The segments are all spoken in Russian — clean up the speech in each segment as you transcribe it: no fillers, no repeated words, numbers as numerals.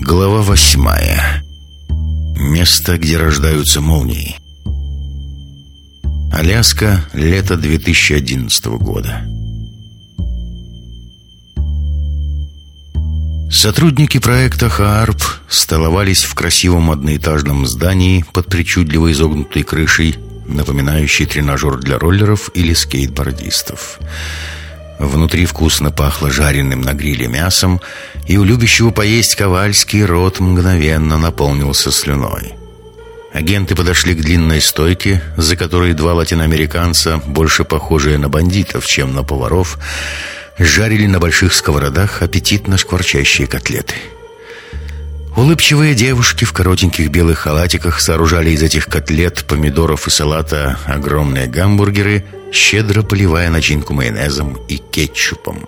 Глава 8. Место, где рождаются молнии. Аляска, лето 2011 года. Сотрудники проекта «Хаарп» столовались в красивом одноэтажном здании под причудливо изогнутой крышей, напоминающей тренажер для роллеров или скейтбордистов. Внутри вкусно пахло жареным на гриле мясом, и у любящего поесть Ковальски рот мгновенно наполнился слюной. Агенты подошли к длинной стойке, за которой два латиноамериканца, больше похожие на бандитов, чем на поваров, жарили на больших сковородах аппетитно шкварчащие котлеты. Улыбчивые девушки в коротеньких белых халатиках сооружали из этих котлет, помидоров и салата огромные гамбургеры, щедро поливая начинку майонезом и кетчупом.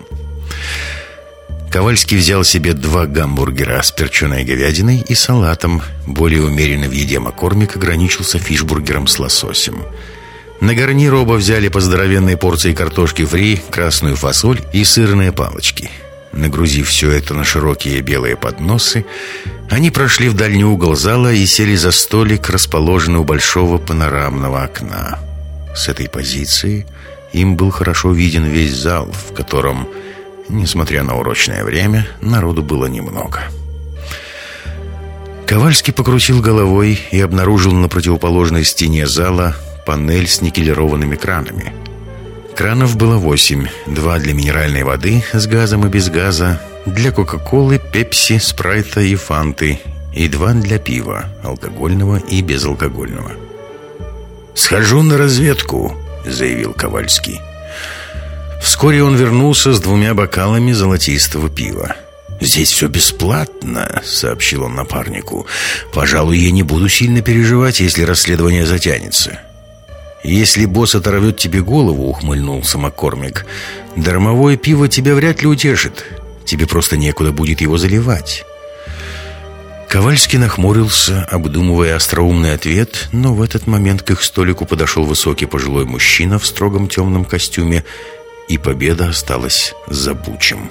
Ковальский взял себе 2 гамбургера с перченой говядиной и салатом. Более умеренно в еде Маккормик ограничился фишбургером с лососем. На гарнир оба взяли по здоровенной порции картошки фри, красную фасоль и сырные палочки. Нагрузив все это на широкие белые подносы, они прошли в дальний угол зала и сели за столик, расположенный у большого панорамного окна. С этой позиции им был хорошо виден весь зал, в котором, несмотря на урочное время, народу было немного. Ковальский покрутил головой и обнаружил на противоположной стене зала панель с никелированными кранами. Кранов было 8. 2 для минеральной воды с газом и без газа, для кока-колы, пепси, спрайта и фанты, и 2 для пива, алкогольного и безалкогольного. «Схожу на разведку», — заявил Ковальский. Вскоре он вернулся с 2 бокалами золотистого пива. «Здесь все бесплатно», — сообщил он напарнику. «Пожалуй, я не буду сильно переживать, если расследование затянется». «Если босс оторвет тебе голову», — ухмыльнулся Маккормик, «дармовое пиво тебя вряд ли утешит. Тебе просто некуда будет его заливать». Ковальский нахмурился, обдумывая остроумный ответ, но в этот момент к их столику подошел высокий пожилой мужчина в строгом темном костюме, и победа осталась за Бучем.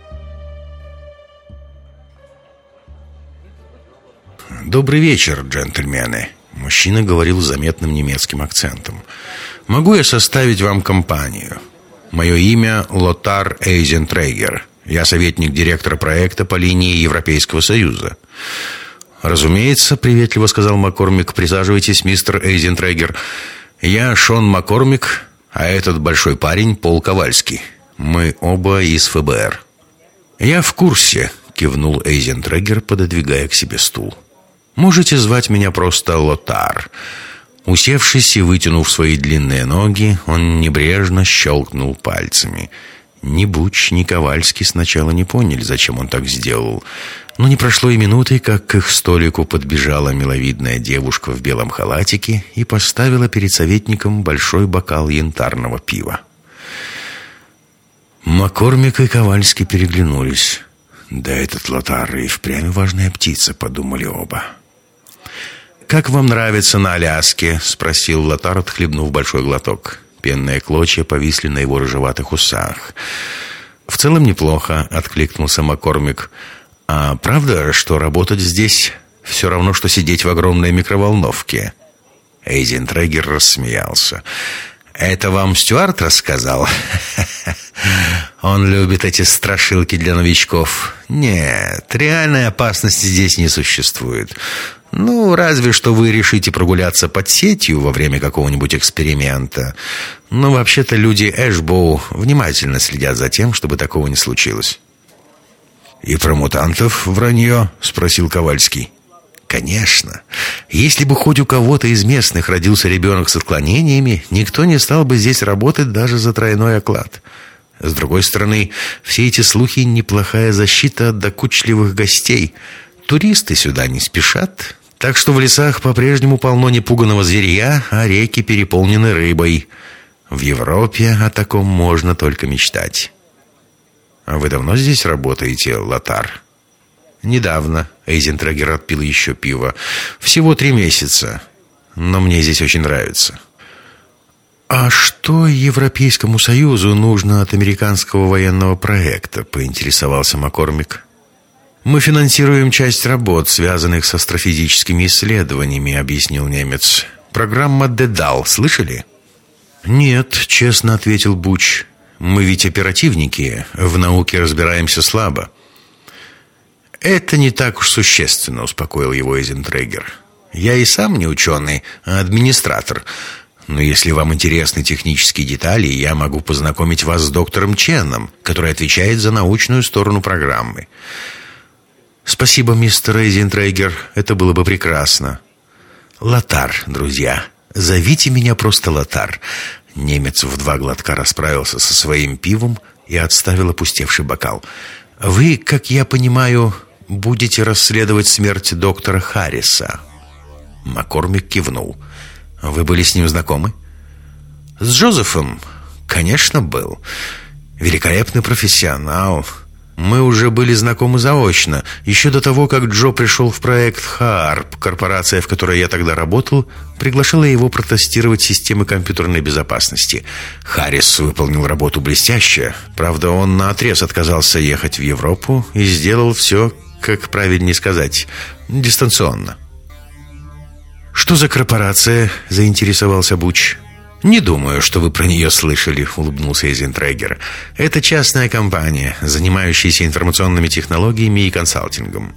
«Добрый вечер, джентльмены», — мужчина говорил с заметным немецким акцентом. «Могу я составить вам компанию? Мое имя Лотар Эйзентрегер. Я советник директора проекта по линии Европейского Союза». «Разумеется», — приветливо сказал Маккормик. «Присаживайтесь, мистер Эйзентрегер. Я Шон Маккормик, а этот большой парень Пол Ковальский. Мы оба из ФБР». «Я в курсе», — кивнул Эйзентрегер, пододвигая к себе стул. «Можете звать меня просто Лотар». Усевшись и вытянув свои длинные ноги, он небрежно щелкнул пальцами. Ни Буч, ни Ковальский сначала не поняли, зачем он так сделал. Но не прошло и минуты, как к их столику подбежала миловидная девушка в белом халатике и поставила перед советником большой бокал янтарного пива. Маккормик и Ковальский переглянулись. «Да этот Лотар и впрямь важная птица», — подумали оба. «Как вам нравится на Аляске?» — спросил Лотар, отхлебнув большой глоток. Пенные клочья повисли на его рыжеватых усах. «В целом неплохо», — откликнулся Маккормик. «А правда, что работать здесь все равно, что сидеть в огромной микроволновке?» Эйзентрегер рассмеялся. «Это вам Стюарт рассказал?» «Он любит эти страшилки для новичков. Нет, реальной опасности здесь не существует. Ну, разве что вы решите прогуляться под сетью во время какого-нибудь эксперимента. Но вообще-то люди Эшбоу внимательно следят за тем, чтобы такого не случилось». «И про мутантов вранье?» — спросил Ковальский. «Конечно. Если бы хоть у кого-то из местных родился ребенок с отклонениями, никто не стал бы здесь работать даже за тройной оклад. С другой стороны, все эти слухи — неплохая защита от докучливых гостей. Туристы сюда не спешат, так что в лесах по-прежнему полно непуганого зверья, а реки переполнены рыбой. В Европе о таком можно только мечтать». «А вы давно здесь работаете, Лотар?» «Недавно», — Эйзентрегер отпил еще пиво. «Всего 3 месяца. Но мне здесь очень нравится». «А что Европейскому Союзу нужно от американского военного проекта?» — поинтересовался Маккормик. «Мы финансируем часть работ, связанных с астрофизическими исследованиями», — объяснил немец. «Программа «Дедал» слышали?» «Нет», — честно ответил Буч. «Мы ведь оперативники, в науке разбираемся слабо». «Это не так уж существенно», — успокоил его Эйзентрегер. «Я и сам не ученый, а администратор. Но если вам интересны технические детали, я могу познакомить вас с доктором Ченом, который отвечает за научную сторону программы». «Спасибо, мистер Эйзентрегер, это было бы прекрасно». «Лотар, друзья, зовите меня просто Лотар». Немец в 2 глотка расправился со своим пивом и отставил опустевший бокал. «Вы, как я понимаю, будете расследовать смерть доктора Харриса?» Маккормик кивнул. «Вы были с ним знакомы?» «С Джозефом? Конечно, был. Великолепный профессионал. Мы уже были знакомы заочно. Еще до того, как Джо пришел в проект HAARP, корпорация, в которой я тогда работал, приглашала его протестировать системы компьютерной безопасности. Харрис выполнил работу блестяще. Правда, он наотрез отказался ехать в Европу и сделал все, как правильнее сказать, дистанционно». «Что за корпорация?» — заинтересовался Буч. «Не думаю, что вы про нее слышали», — улыбнулся Эйзентрегер. «Это частная компания, занимающаяся информационными технологиями и консалтингом».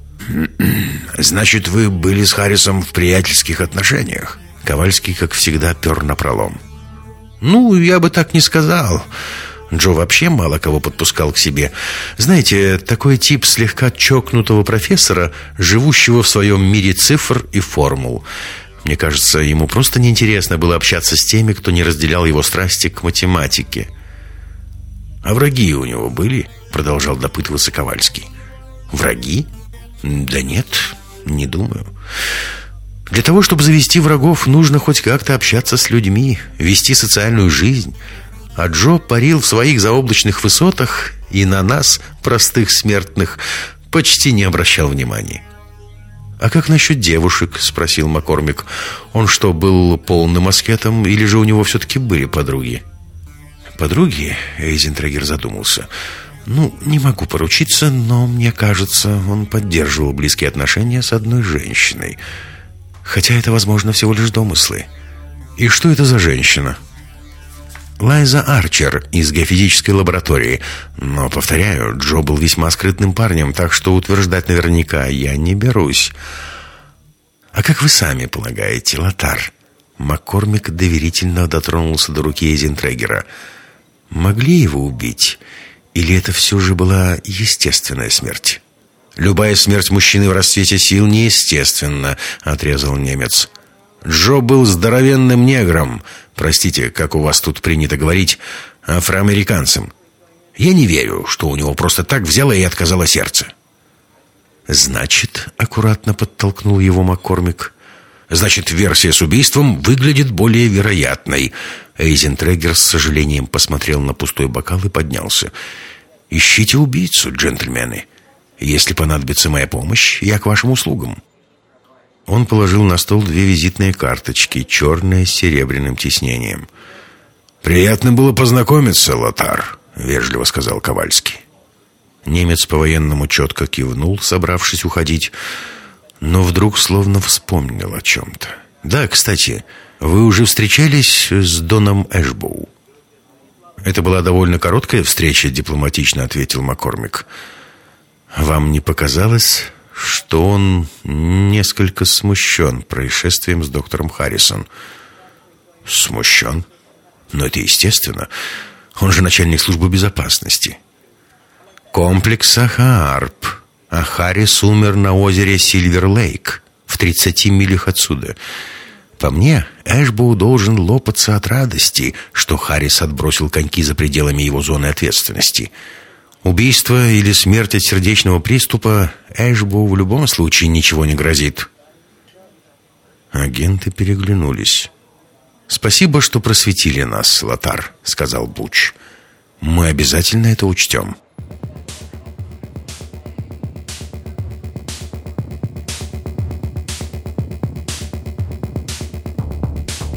«Значит, вы были с Харрисом в приятельских отношениях?» Ковальский, как всегда, пер напролом. «Ну, я бы так не сказал. Джо вообще мало кого подпускал к себе. Знаете, такой тип слегка чокнутого профессора, живущего в своем мире цифр и формул. Мне кажется, ему просто неинтересно было общаться с теми, кто не разделял его страсти к математике». «А враги у него были?» — продолжал допытываться Ковальский. «Враги? Да нет, не думаю. Для того, чтобы завести врагов, нужно хоть как-то общаться с людьми, вести социальную жизнь. А Джо парил в своих заоблачных высотах и на нас, простых смертных, почти не обращал внимания». «А как насчет девушек?» — спросил Маккормик. «Он что, был полным аскетом, или же у него все-таки были подруги?» «Подруги?» — Эйзентрегер задумался. «Ну, не могу поручиться, но мне кажется, он поддерживал близкие отношения с одной женщиной. Хотя это, возможно, всего лишь домыслы». «И что это за женщина?» «Лайза Арчер из геофизической лаборатории. Но, повторяю, Джо был весьма скрытным парнем, так что утверждать наверняка я не берусь». «А как вы сами полагаете, Лотар?» Маккормик доверительно дотронулся до руки Эйзентрегера. «Могли его убить? Или это все же была естественная смерть?» «Любая смерть мужчины в расцвете сил неестественна», — отрезал немец. «Джо был здоровенным негром. Простите, как у вас тут принято говорить, афроамериканцем. Я не верю, что у него просто так взяло и отказало сердце». «Значит», — аккуратно подтолкнул его Маккормик, «значит, версия с убийством выглядит более вероятной». Эйзентрегер с сожалением посмотрел на пустой бокал и поднялся. «Ищите убийцу, джентльмены. Если понадобится моя помощь, я к вашим услугам». Он положил на стол 2 визитные карточки, черные с серебряным тиснением. «Приятно было познакомиться, Лотар», — вежливо сказал Ковальский. Немец по-военному четко кивнул, собравшись уходить, но вдруг словно вспомнил о чем-то. «Да, кстати, вы уже встречались с Доном Эшбоу?» «Это была довольно короткая встреча», — дипломатично ответил Маккормик. «Вам не показалось, что он несколько смущен происшествием с доктором Харрисом?» «Смущен? Но это естественно. Он же начальник службы безопасности». «Комплекса HAARP. А Харрис умер на озере Сильвер-Лейк, в 30 милях отсюда. По мне, Эшбоу должен лопаться от радости, что Харрис отбросил коньки за пределами его зоны ответственности. Убийство или смерть от сердечного приступа Эшбоу в любом случае ничего не грозит». Агенты переглянулись. «Спасибо, что просветили нас, Лотар», — сказал Буч. «Мы обязательно это учтем».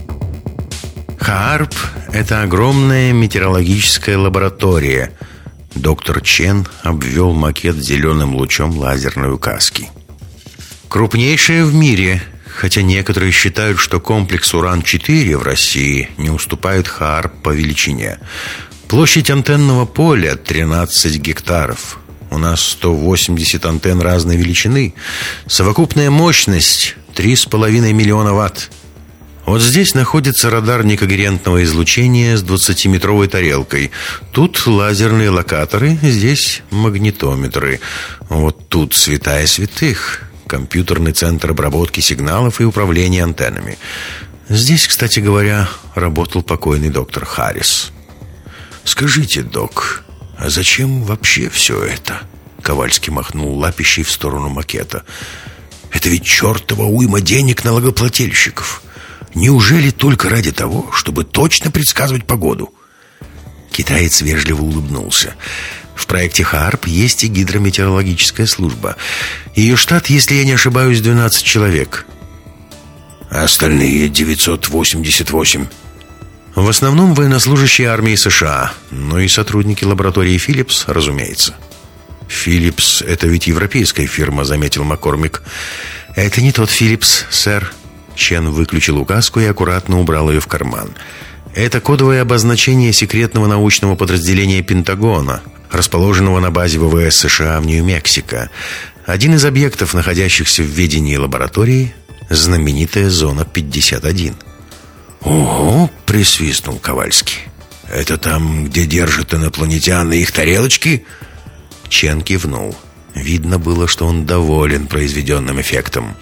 HAARP — это огромная метеорологическая лаборатория. Доктор Чен обвел макет зеленым лучом лазерной указки. Крупнейшая в мире, хотя некоторые считают, что комплекс Уран-4 в России не уступает ХААРП по величине. Площадь антенного поля 13 гектаров. У нас 180 антенн разной величины. Совокупная мощность 3,5 миллиона ватт. Вот здесь находится радар некогерентного излучения с 20-метровой тарелкой. Тут лазерные локаторы, здесь магнитометры. Вот тут святая святых. Компьютерный центр обработки сигналов и управления антеннами. Здесь, кстати говоря, работал покойный доктор Харрис. «Скажите, док, а зачем вообще все это?» Ковальский махнул лапищей в сторону макета. «Это ведь чертова уйма денег налогоплательщиков. Неужели только ради того, чтобы точно предсказывать погоду?» Китаец вежливо улыбнулся. В проекте ХААРП есть и гидрометеорологическая служба. Ее штат, если я не ошибаюсь, 12 человек. А остальные 988? В основном военнослужащие армии США, но и сотрудники лаборатории Philips, разумеется. Philips — это ведь европейская фирма, заметил Маккормик. Это не тот Philips, сэр. Чен выключил указку и аккуратно убрал ее в карман. Это кодовое обозначение секретного научного подразделения Пентагона, расположенного на базе ВВС США в Нью-Мексико. Один из объектов, находящихся в ведении лаборатории, знаменитая зона 51. «Ого!» — присвистнул Ковальский. «Это там, где держат инопланетян и их тарелочки?» Чен кивнул. Видно было, что он доволен произведенным эффектом.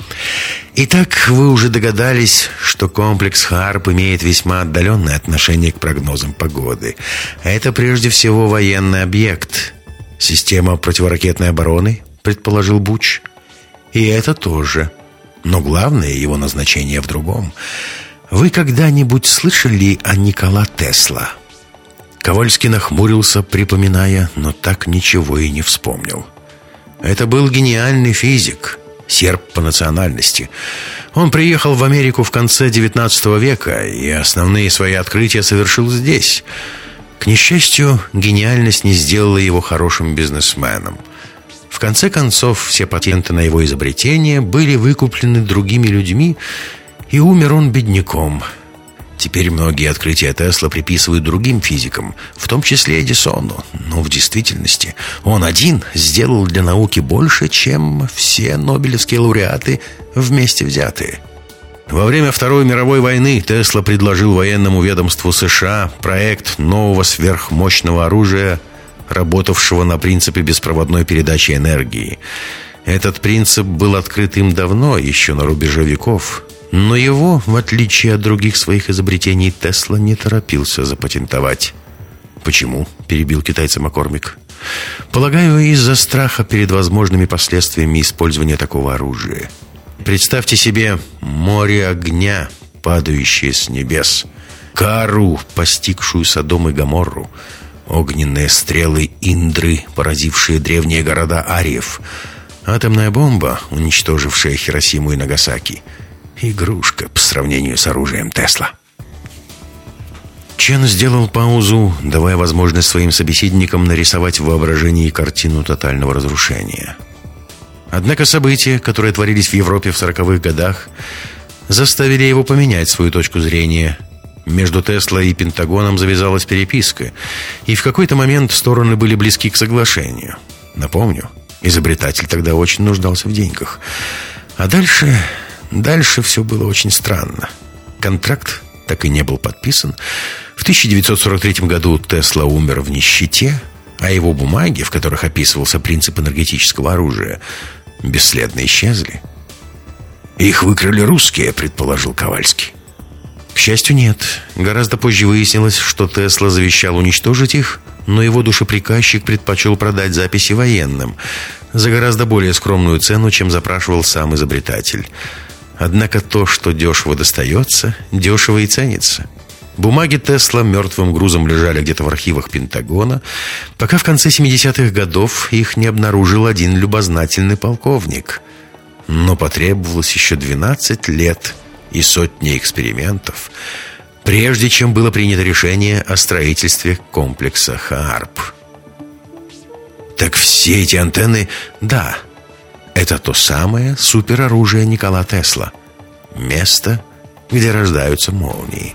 Итак, вы уже догадались, что комплекс ХААРП имеет весьма отдаленное отношение к прогнозам погоды. Это прежде всего военный объект. Система противоракетной обороны, предположил Буч. И это тоже. Но главное его назначение в другом. Вы когда-нибудь слышали о Никола Тесла? Ковальский нахмурился, припоминая, но так ничего и не вспомнил. Это был гениальный физик, серб по национальности. Он приехал в Америку в конце XIX века и основные свои открытия совершил здесь. К несчастью, гениальность не сделала его хорошим бизнесменом. В конце концов, все патенты на его изобретение были выкуплены другими людьми, и умер он бедняком. Теперь многие открытия Тесла приписывают другим физикам, в том числе Эдисону. Но в действительности он один сделал для науки больше, чем все нобелевские лауреаты вместе взятые. Во время Второй мировой войны Тесла предложил военному ведомству США проект нового сверхмощного оружия, работавшего на принципе беспроводной передачи энергии. Этот принцип был открыт им давно, еще на рубеже веков. Но его, в отличие от других своих изобретений, Тесла не торопился запатентовать. «Почему?» – перебил китайца Маккормик. «Полагаю, из-за страха перед возможными последствиями использования такого оружия. Представьте себе море огня, падающее с небес, кару, постигшую Содом и Гоморру, огненные стрелы Индры, поразившие древние города ариев, атомная бомба, уничтожившая Хиросиму и Нагасаки. Игрушка по сравнению с оружием Тесла». Чен сделал паузу, давая возможность своим собеседникам нарисовать в воображении картину тотального разрушения. Однако события, которые творились в Европе в 40-х годах, заставили его поменять свою точку зрения. Между Тесла и Пентагоном завязалась переписка, и в какой-то момент стороны были близки к соглашению. Напомню, изобретатель тогда очень нуждался в деньгах. А дальше все было очень странно. Контракт так и не был подписан. В 1943 году Тесла умер в нищете, а его бумаги, в которых описывался принцип энергетического оружия, бесследно исчезли. «Их выкрали русские», — предположил Ковальский. К счастью, нет. Гораздо позже выяснилось, что Тесла завещал уничтожить их, но его душеприказчик предпочел продать записи военным за гораздо более скромную цену, чем запрашивал сам изобретатель. Однако то, что дешево достается, дешево и ценится. Бумаги Тесла мертвым грузом лежали где-то в архивах Пентагона, пока в конце 70-х годов их не обнаружил один любознательный полковник. Но потребовалось еще 12 лет и сотни экспериментов, прежде чем было принято решение о строительстве комплекса ХААРП. Так все эти антенны... Да, это то самое супероружие Никола Тесла. Место, где рождаются молнии.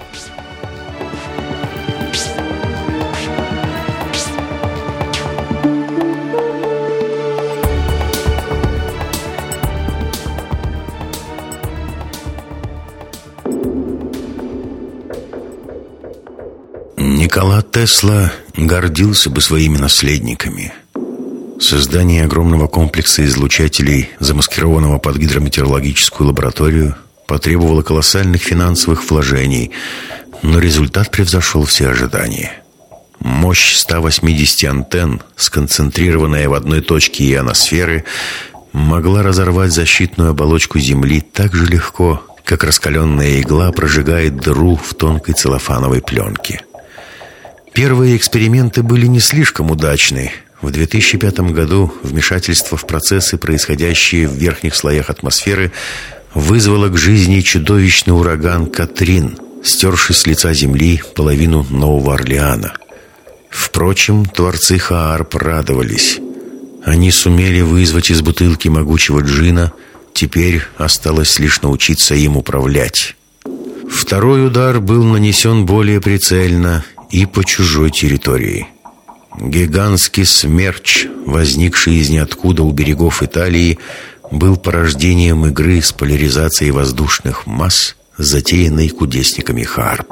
Никола Тесла гордился бы своими наследниками. Создание огромного комплекса излучателей, замаскированного под гидрометеорологическую лабораторию, потребовало колоссальных финансовых вложений, но результат превзошел все ожидания. Мощь 180 антенн, сконцентрированная в одной точке ионосферы, могла разорвать защитную оболочку Земли так же легко, как раскаленная игла прожигает дыру в тонкой целлофановой пленке. Первые эксперименты были не слишком удачны. В 2005 году вмешательство в процессы, происходящие в верхних слоях атмосферы, вызвало к жизни чудовищный ураган Катрин, стерший с лица Земли половину Нового Орлеана. Впрочем, творцы Хаарп радовались. Они сумели вызвать из бутылки могучего джина, теперь осталось лишь научиться им управлять. Второй удар был нанесен более прицельно и по чужой территории. Гигантский смерч, возникший из ниоткуда у берегов Италии, был порождением игры с поляризацией воздушных масс, затеянной кудесниками Хаарп.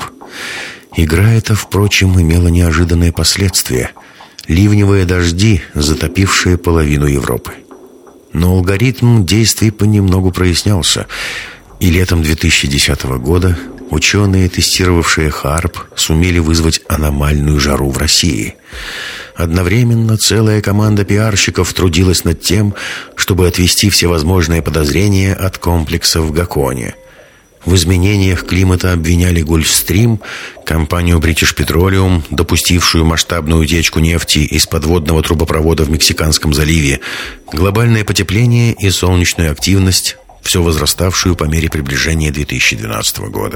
Игра эта, впрочем, имела неожиданные последствия. Ливневые дожди, затопившие половину Европы. Но алгоритм действий понемногу прояснялся, и летом 2010 года ученые, тестировавшие Хаарп, сумели вызвать аномальную жару в России. Одновременно целая команда пиарщиков трудилась над тем, чтобы отвести все возможные подозрения от комплекса в Гаконе. В изменениях климата обвиняли Гольфстрим, компанию British Petroleum, допустившую масштабную утечку нефти из подводного трубопровода в Мексиканском заливе, глобальное потепление и солнечную активность, все возраставшую по мере приближения 2012 года.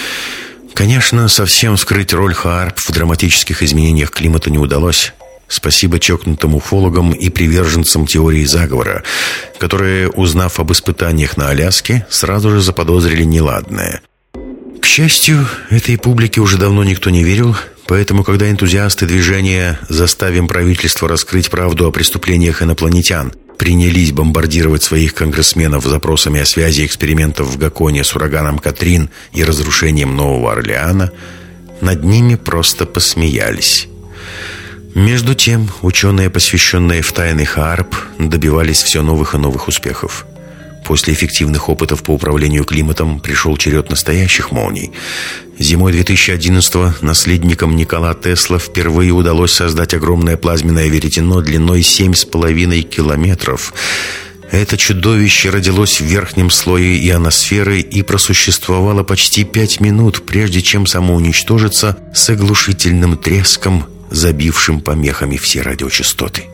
Конечно, совсем скрыть роль Хаарп в драматических изменениях климата не удалось. Спасибо чокнутым уфологам и приверженцам теории заговора, которые, узнав об испытаниях на Аляске, сразу же заподозрили неладное. К счастью, этой публике уже давно никто не верил, поэтому, когда энтузиасты движения «Заставим правительство раскрыть правду о преступлениях инопланетян» принялись бомбардировать своих конгрессменов запросами о связи экспериментов в Гаконе с ураганом Катрин и разрушением Нового Орлеана, над ними просто посмеялись. Между тем, ученые, посвященные в тайны Хаарп, добивались все новых и новых успехов. После эффективных опытов по управлению климатом пришел черед настоящих молний. Зимой 2011-го наследникам Никола Тесла впервые удалось создать огромное плазменное веретено длиной 7,5 километров. Это чудовище родилось в верхнем слое ионосферы и просуществовало почти 5 минут, прежде чем самоуничтожиться с оглушительным треском, забившим помехами все радиочастоты.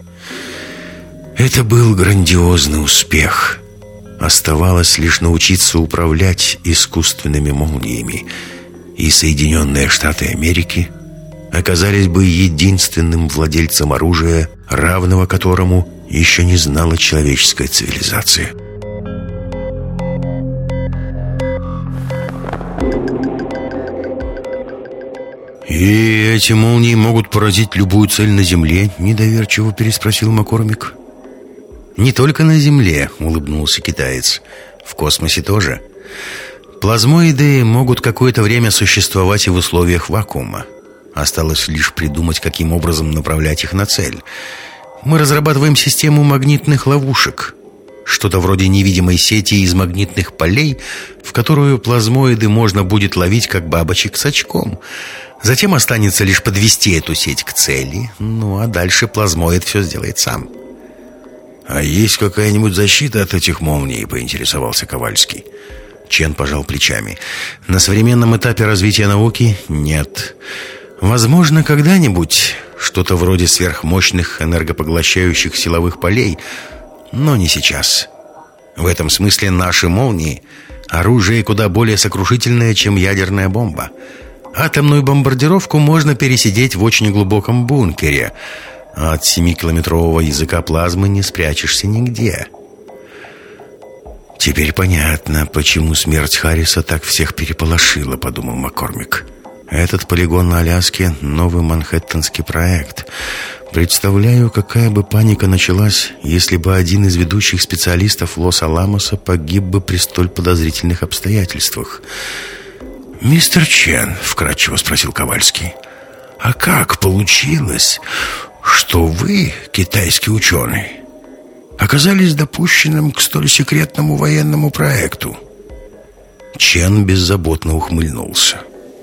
Это был грандиозный успех. Оставалось лишь научиться управлять искусственными молниями, и Соединенные Штаты Америки оказались бы единственным владельцем оружия, равного которому еще не знала человеческая цивилизация. «И эти молнии могут поразить любую цель на Земле?» — недоверчиво переспросил Маккормик. «Не только на Земле», — улыбнулся китаец. «В космосе тоже. Плазмоиды могут какое-то время существовать и в условиях вакуума. Осталось лишь придумать, каким образом направлять их на цель. Мы разрабатываем систему магнитных ловушек. Что-то вроде невидимой сети из магнитных полей, в которую плазмоиды можно будет ловить, как бабочек с очком. Затем останется лишь подвести эту сеть к цели, ну а дальше плазмоид все сделает сам». «А есть какая-нибудь защита от этих молний?» — поинтересовался Ковальский. Чен пожал плечами. «На современном этапе развития науки нет. Возможно, когда-нибудь что-то вроде сверхмощных энергопоглощающих силовых полей, но не сейчас. В этом смысле наши молнии — оружие куда более сокрушительное, чем ядерная бомба. Атомную бомбардировку можно пересидеть в очень глубоком бункере, а от 7-километрового языка плазмы не спрячешься нигде. «Теперь понятно, почему смерть Харриса так всех переполошила», — подумал Маккормик. «Этот полигон на Аляске — новый манхэттенский проект. Представляю, какая бы паника началась, если бы один из ведущих специалистов Лос-Аламоса погиб бы при столь подозрительных обстоятельствах». «Мистер Чен», — вкратчиво спросил Ковальский, — «а как получилось, что вы, китайский ученый, оказались допущенным к столь секретному военному проекту?» Чен беззаботно ухмыльнулся.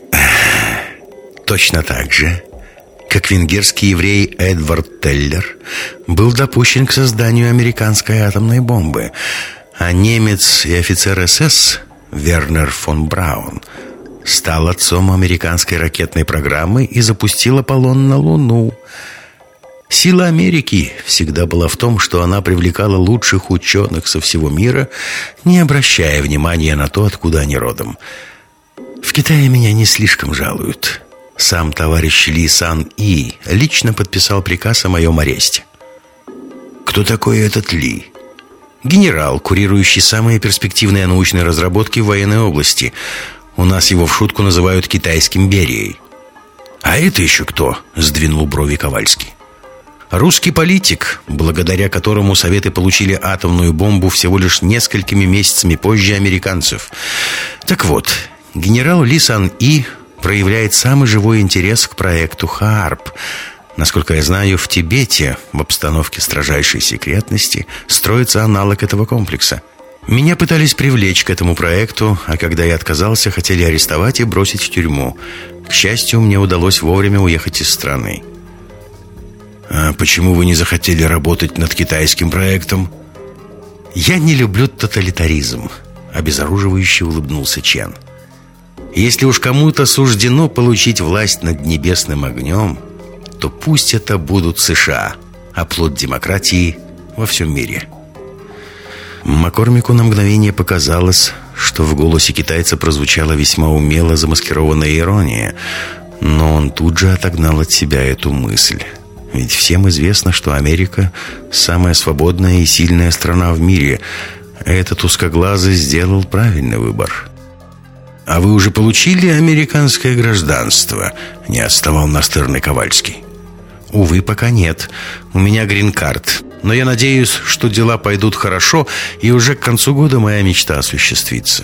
«Точно так же, как венгерский еврей Эдвард Теллер был допущен к созданию американской атомной бомбы, а немец и офицер СС Вернер фон Браун стал отцом американской ракетной программы и запустил Аполлон на Луну. Сила Америки всегда была в том, что она привлекала лучших ученых со всего мира, не обращая внимания на то, откуда они родом. В Китае меня не слишком жалуют. Сам товарищ Ли Сан-И лично подписал приказ о моем аресте». «Кто такой этот Ли?» «Генерал, курирующий самые перспективные научные разработки в военной области. У нас его в шутку называют китайским Берией». «А это еще кто?» — сдвинул брови Ковальский. «Русский политик, благодаря которому Советы получили атомную бомбу всего лишь несколькими месяцами позже американцев. Так вот, генерал Ли Сан-И проявляет самый живой интерес к проекту ХААРП. Насколько я знаю, в Тибете, в обстановке строжайшей секретности, строится аналог этого комплекса. Меня пытались привлечь к этому проекту, а когда я отказался, хотели арестовать и бросить в тюрьму. К счастью, мне удалось вовремя уехать из страны». «А почему вы не захотели работать над китайским проектом?» «Я не люблю тоталитаризм», — обезоруживающе улыбнулся Чен. «Если уж кому-то суждено получить власть над небесным огнем, то пусть это будут США, оплот демократии во всем мире». Маккормику на мгновение показалось, что в голосе китайца прозвучала весьма умело замаскированная ирония, но он тут же отогнал от себя эту мысль. Ведь всем известно, что Америка – самая свободная и сильная страна в мире. Этот узкоглазый сделал правильный выбор. «А вы уже получили американское гражданство?» – не отставал настырный Ковальский. «Увы, пока нет. У меня грин-карт. Но я надеюсь, что дела пойдут хорошо, и уже к концу года моя мечта осуществится».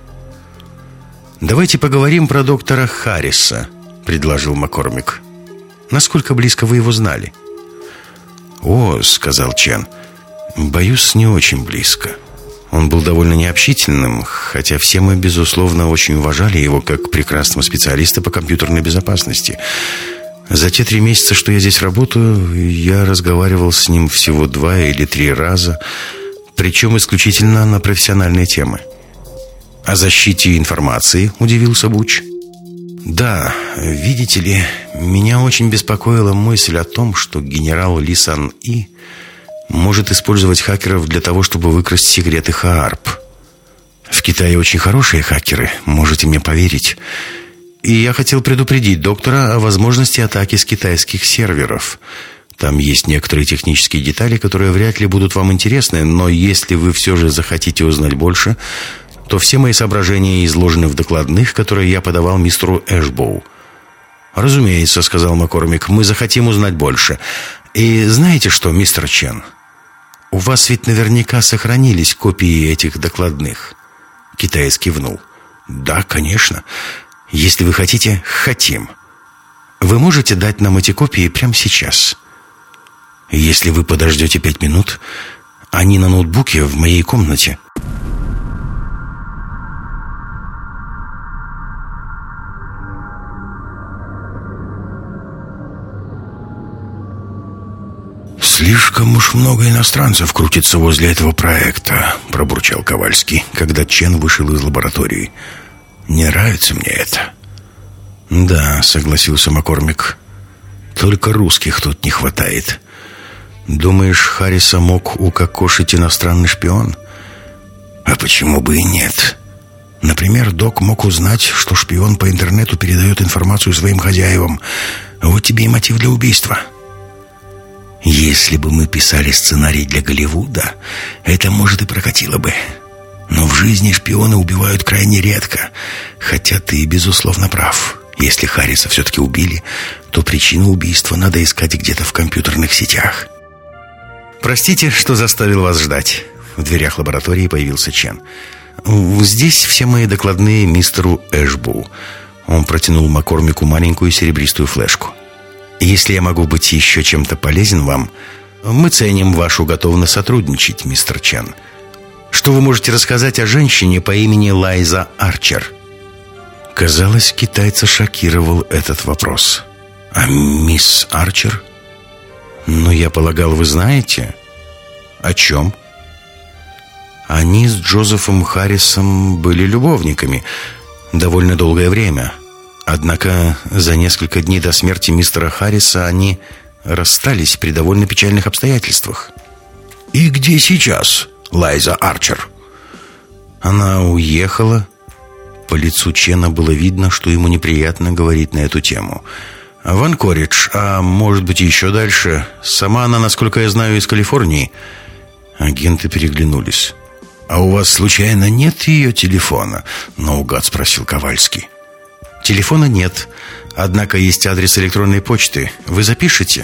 «Давайте поговорим про доктора Харриса», — предложил Маккормик. «Насколько близко вы его знали?» «О», — сказал Чен, — «боюсь, не очень близко. Он был довольно необщительным, хотя все мы, безусловно, очень уважали его как прекрасного специалиста по компьютерной безопасности. За те 3 месяца, что я здесь работаю, я разговаривал с ним всего 2 или 3 раза, причем исключительно на профессиональные темы». «О защите информации?» — удивился Буч. «Да, видите ли, меня очень беспокоила мысль о том, что генерал Ли Сан-И может использовать хакеров для того, чтобы выкрасть секреты ХААРП. В Китае очень хорошие хакеры, можете мне поверить. И я хотел предупредить доктора о возможности атаки с китайских серверов. Там есть некоторые технические детали, которые вряд ли будут вам интересны, но если вы все же захотите узнать больше, то все мои соображения изложены в докладных, которые я подавал мистеру Эшбоу». «Разумеется», — сказал Маккормик, — «мы захотим узнать больше. И знаете что, мистер Чен, у вас ведь наверняка сохранились копии этих докладных». Китаец кивнул. «Да, конечно. Если вы хотите, хотим. Вы можете дать нам эти копии прямо сейчас? Если вы подождете 5 минут, они на ноутбуке в моей комнате». «Слишком уж много иностранцев крутится возле этого проекта», — пробурчал Ковальский, когда Чен вышел из лаборатории. «Не нравится мне это». «Да», — согласился Маккормик, — «только русских тут не хватает. Думаешь, Харриса мог укокошить иностранный шпион? А почему бы и нет? Например, док мог узнать, что шпион по интернету передает информацию своим хозяевам. Вот тебе и мотив для убийства». Если бы мы писали сценарий для Голливуда, это, может, и прокатило бы. Но в жизни шпионы убивают крайне редко. Хотя ты, безусловно, прав. Если Харриса все-таки убили, то причину убийства надо искать где-то в компьютерных сетях. «Простите, что заставил вас ждать». В дверях лаборатории появился Чен. «Здесь все мои докладные мистеру Эшбу». Он протянул Маккормику маленькую серебристую флешку. «Если я могу быть еще чем-то полезен вам, мы ценим вашу готовность сотрудничать, мистер Чен. Что вы можете рассказать о женщине по имени Лайза Арчер?» Казалось, китайца шокировал этот вопрос. «А мисс Арчер? Ну, я полагал, вы знаете. О чем?» «Они с Джозефом Харрисом были любовниками довольно долгое время. Однако за несколько дней до смерти мистера Харриса они расстались при довольно печальных обстоятельствах». «И где сейчас Лайза Арчер?» «Она уехала». По лицу Чена было видно, что ему неприятно говорить на эту тему. «В Анкоридж, а может быть еще дальше. Сама она, насколько я знаю, из Калифорнии». Агенты переглянулись. «А у вас, случайно, нет ее телефона?» — наугад спросил Ковальский. «Телефона нет, однако есть адрес электронной почты. Вы запишете?»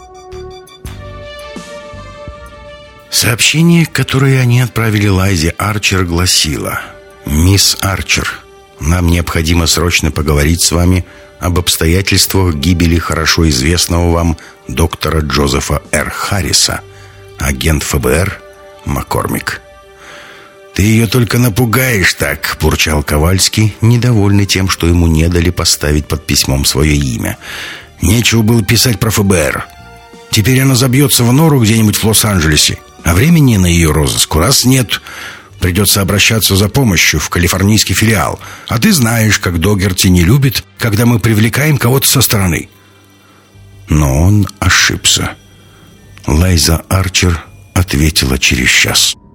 Сообщение, которое они отправили Лайзе Арчер, гласило: «Мисс Арчер, нам необходимо срочно поговорить с вами об обстоятельствах гибели хорошо известного вам доктора Джозефа Р. Харриса, агент ФБР Маккормик». «Ты ее только напугаешь так», — бурчал Ковальский, недовольный тем, что ему не дали поставить под письмом свое имя. «Нечего было писать про ФБР. Теперь она забьется в нору где-нибудь в Лос-Анджелесе, а времени на ее розыск у нас нет. Придется обращаться за помощью в калифорнийский филиал. А ты знаешь, как Догерти не любит, когда мы привлекаем кого-то со стороны». Но он ошибся. Лайза Арчер ответила через час.